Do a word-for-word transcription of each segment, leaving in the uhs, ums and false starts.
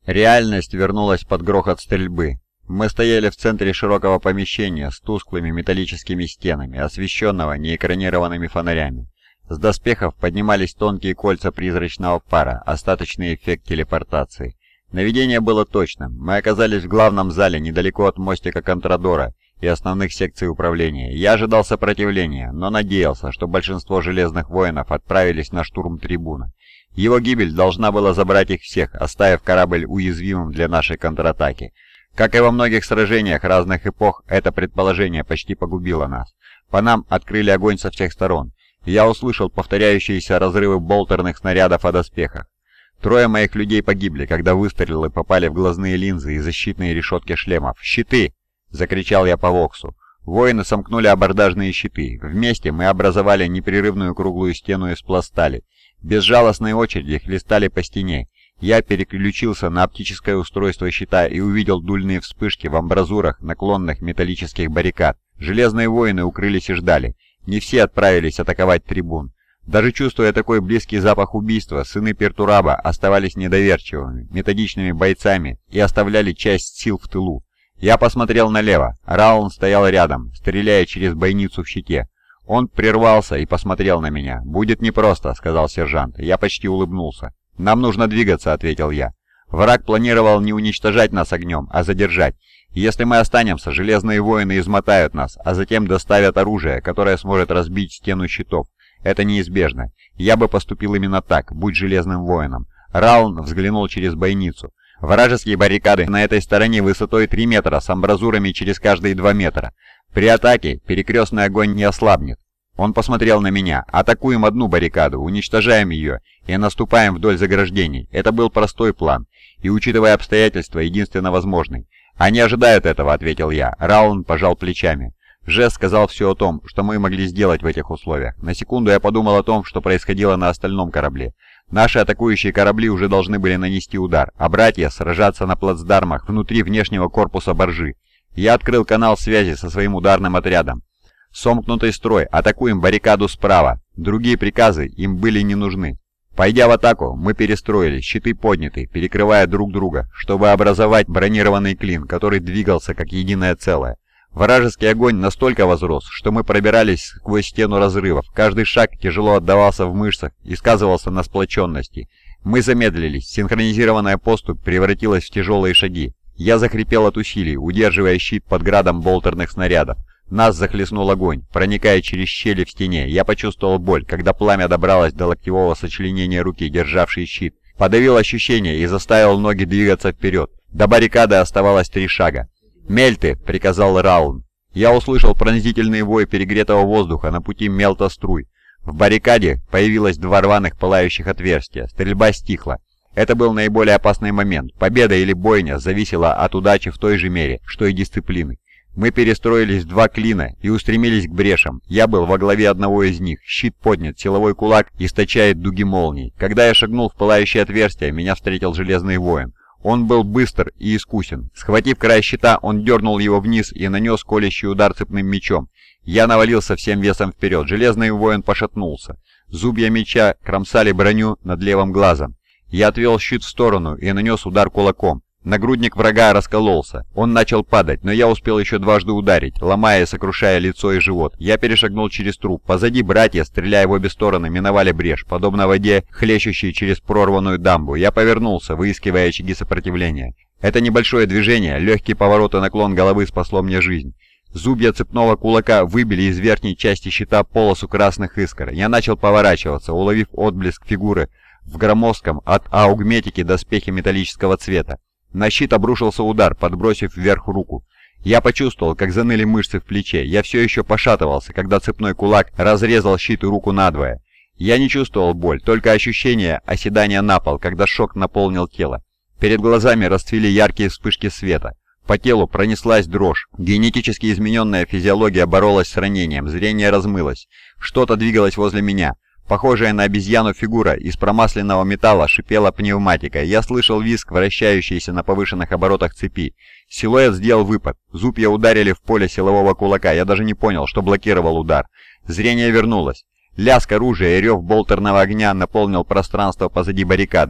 Реальность вернулась под грохот стрельбы. Мы стояли в центре широкого помещения с тусклыми металлическими стенами, освещенного неэкранированными фонарями. С доспехов поднимались тонкие кольца призрачного пара, остаточный эффект телепортации. Наведение было точным. Мы оказались в главном зале, недалеко от мостика Контрадора и основных секций управления. Я ожидал сопротивления, но надеялся, что большинство Железных Воинов отправились на штурм трибуна. Его гибель должна была забрать их всех, оставив корабль уязвимым для нашей контратаки. Как и во многих сражениях разных эпох, это предположение почти погубило нас. По нам открыли огонь со всех сторон. Я услышал повторяющиеся разрывы болтерных снарядов о доспехах. Трое моих людей погибли, когда выстрелы попали в глазные линзы и защитные решетки шлемов. «Щиты!» — закричал я по воксу. Воины сомкнули абордажные щиты. Вместе мы образовали непрерывную круглую стену из пластали. Безжалостные очереди хлестали по стене. Я переключился на оптическое устройство щита и увидел дульные вспышки в амбразурах наклонных металлических баррикад. Железные воины укрылись и ждали. Не все отправились атаковать трибун. Даже чувствуя такой близкий запах убийства, сыны Пертураба оставались недоверчивыми, методичными бойцами и оставляли часть сил в тылу. Я посмотрел налево. Раун стоял рядом, стреляя через бойницу в щите. Он прервался и посмотрел на меня. «Будет непросто», — сказал сержант. Я почти улыбнулся. «Нам нужно двигаться», — ответил я. Враг планировал не уничтожать нас огнем, а задержать. Если мы останемся, Железные Воины измотают нас, а затем доставят оружие, которое сможет разбить стену щитов. Это неизбежно. Я бы поступил именно так, будь Железным Воином. Раун взглянул через бойницу. Вражеские баррикады на этой стороне высотой три метра с амбразурами через каждые два метра. При атаке перекрестный огонь не ослабнет. Он посмотрел на меня. Атакуем одну баррикаду, уничтожаем ее и наступаем вдоль заграждений. Это был простой план и, учитывая обстоятельства, единственно возможный. «Они ожидают этого», — ответил я. Раун пожал плечами. Жест сказал все о том, что мы могли сделать в этих условиях. На секунду я подумал о том, что происходило на остальном корабле. Наши атакующие корабли уже должны были нанести удар, а братья сражаться на плацдармах внутри внешнего корпуса баржи. Я открыл канал связи со своим ударным отрядом. «Сомкнутый строй, атакуем баррикаду справа». Другие приказы им были не нужны. Пойдя в атаку, мы перестроились, щиты подняты, перекрывая друг друга, чтобы образовать бронированный клин, который двигался как единое целое. Вражеский огонь настолько возрос, что мы пробирались сквозь стену разрывов. Каждый шаг тяжело отдавался в мышцах и сказывался на сплоченности. Мы замедлились, синхронизированная поступь превратилась в тяжелые шаги. Я захрипел от усилий, удерживая щит под градом болтерных снарядов. Нас захлестнул огонь, проникая через щели в стене. Я почувствовал боль, когда пламя добралось до локтевого сочленения руки, державшей щит. Подавил ощущение и заставил ноги двигаться вперед. До баррикады оставалось три шага. «Мельты!» — приказал Раун. Я услышал пронзительный вой перегретого воздуха на пути мелтоструй. В баррикаде появилось два рваных пылающих отверстия. Стрельба стихла. Это был наиболее опасный момент. Победа или бойня зависела от удачи в той же мере, что и дисциплины. Мы перестроились в два клина и устремились к брешам. Я был во главе одного из них. Щит поднят, силовой кулак источает дуги молний. Когда я шагнул в пылающее отверстие, меня встретил Железный Воин. Он был быстр и искусен. Схватив край щита, он дернул его вниз и нанес колющий удар цепным мечом. Я навалился всем весом вперед. Железный Воин пошатнулся. Зубья меча кромсали броню над левым глазом. Я отвел щит в сторону и нанес удар кулаком. Нагрудник врага раскололся. Он начал падать, но я успел еще дважды ударить, ломая и сокрушая лицо и живот. Я перешагнул через труп. Позади братья, стреляя в обе стороны, миновали брешь, подобно воде, хлещущей через прорванную дамбу. Я повернулся, выискивая очаги сопротивления. Это небольшое движение, легкий поворот и наклон головы спасло мне жизнь. Зубья цепного кулака выбили из верхней части щита полосу красных искр. Я начал поворачиваться, уловив отблеск фигуры в громоздком от аугметики доспехе металлического цвета. На щит обрушился удар, подбросив вверх руку. Я почувствовал, как заныли мышцы в плече. Я все еще пошатывался, когда цепной кулак разрезал щит и руку надвое. Я не чувствовал боль, только ощущение оседания на пол, когда шок наполнил тело. Перед глазами расцвели яркие вспышки света. По телу пронеслась дрожь. Генетически измененная физиология боролась с ранением, зрение размылось. Что-то двигалось возле меня. Похожая на обезьяну фигура из промасленного металла шипела пневматика. Я слышал визг, вращающийся на повышенных оборотах цепи. Силуэт сделал выпад. Зубья ударили в поле силового кулака. Я даже не понял, что блокировал удар. Зрение вернулось. Лязг оружия и рев болтерного огня наполнил пространство позади баррикады.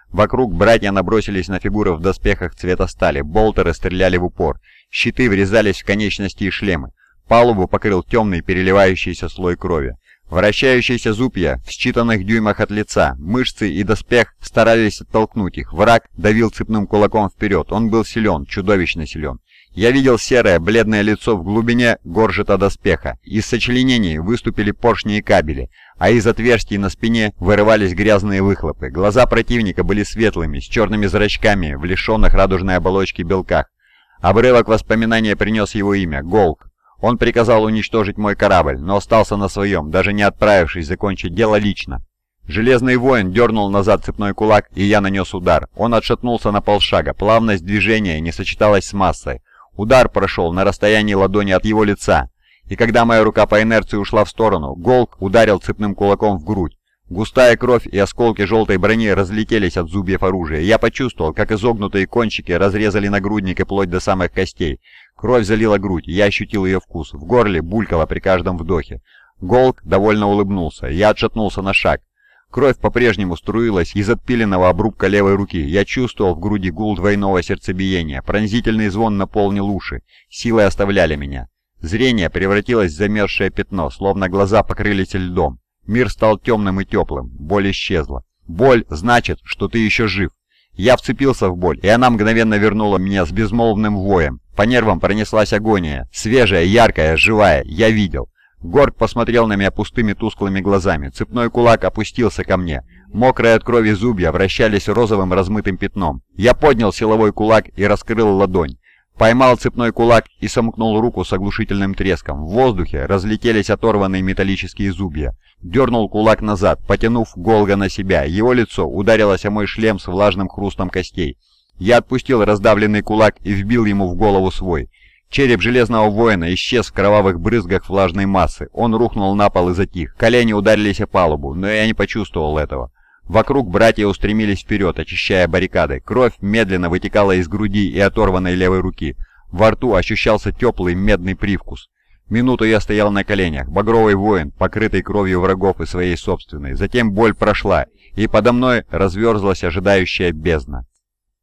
Вокруг братья набросились на фигуры в доспехах цвета стали, болтеры стреляли в упор, щиты врезались в конечности и шлемы. Палубу покрыл темный переливающийся слой крови. Вращающиеся зубья в считанных дюймах от лица, мышцы и доспех старались оттолкнуть их. Враг давил цепным кулаком вперед. Он был силен, чудовищно силен. Я видел серое, бледное лицо в глубине горжета доспеха. Из сочленений выступили поршни и кабели, а из отверстий на спине вырывались грязные выхлопы. Глаза противника были светлыми, с черными зрачками, в лишенных радужной оболочки белках. Обрывок воспоминания принес его имя — Голк. Он приказал уничтожить мой корабль, но остался на своем, даже не отправившись закончить дело лично. Железный воин дернул назад цепной кулак, и я нанес удар. Он отшатнулся на полшага, плавность движения не сочеталась с массой. Удар прошел на расстоянии ладони от его лица, и когда моя рука по инерции ушла в сторону, Голк ударил цепным кулаком в грудь. Густая кровь и осколки желтой брони разлетелись от зубьев оружия. Я почувствовал, как изогнутые кончики разрезали нагрудник и плоть до самых костей. Кровь залила грудь, я ощутил ее вкус. В горле булькало при каждом вдохе. Голк довольно улыбнулся. Я отшатнулся на шаг. Кровь по-прежнему струилась из отпиленного обрубка левой руки. Я чувствовал в груди гул двойного сердцебиения. Пронзительный звон наполнил уши. Силы оставляли меня. Зрение превратилось в замерзшее пятно, словно глаза покрылись льдом. Мир стал темным и теплым. Боль исчезла. Боль значит, что ты еще жив. Я вцепился в боль, и она мгновенно вернула меня с безмолвным воем. По нервам пронеслась агония. Свежая, яркая, живая. Я видел. Горг посмотрел на меня пустыми тусклыми глазами. Цепной кулак опустился ко мне. Мокрые от крови зубья вращались розовым размытым пятном. Я поднял силовой кулак и раскрыл ладонь. Поймал цепной кулак и сомкнул руку с оглушительным треском. В воздухе разлетелись оторванные металлические зубья. Дернул кулак назад, потянув Голга на себя. Его лицо ударилось о мой шлем с влажным хрустом костей. Я отпустил раздавленный кулак и вбил ему в голову свой. Череп Железного Воина исчез в кровавых брызгах влажной массы. Он рухнул на пол и затих. Колени ударились о палубу, но я не почувствовал этого. Вокруг братья устремились вперед, очищая баррикады. Кровь медленно вытекала из груди и оторванной левой руки. Во рту ощущался теплый медный привкус. Минуту я стоял на коленях, багровый воин, покрытый кровью врагов и своей собственной. Затем боль прошла, и подо мной разверзлась ожидающая бездна.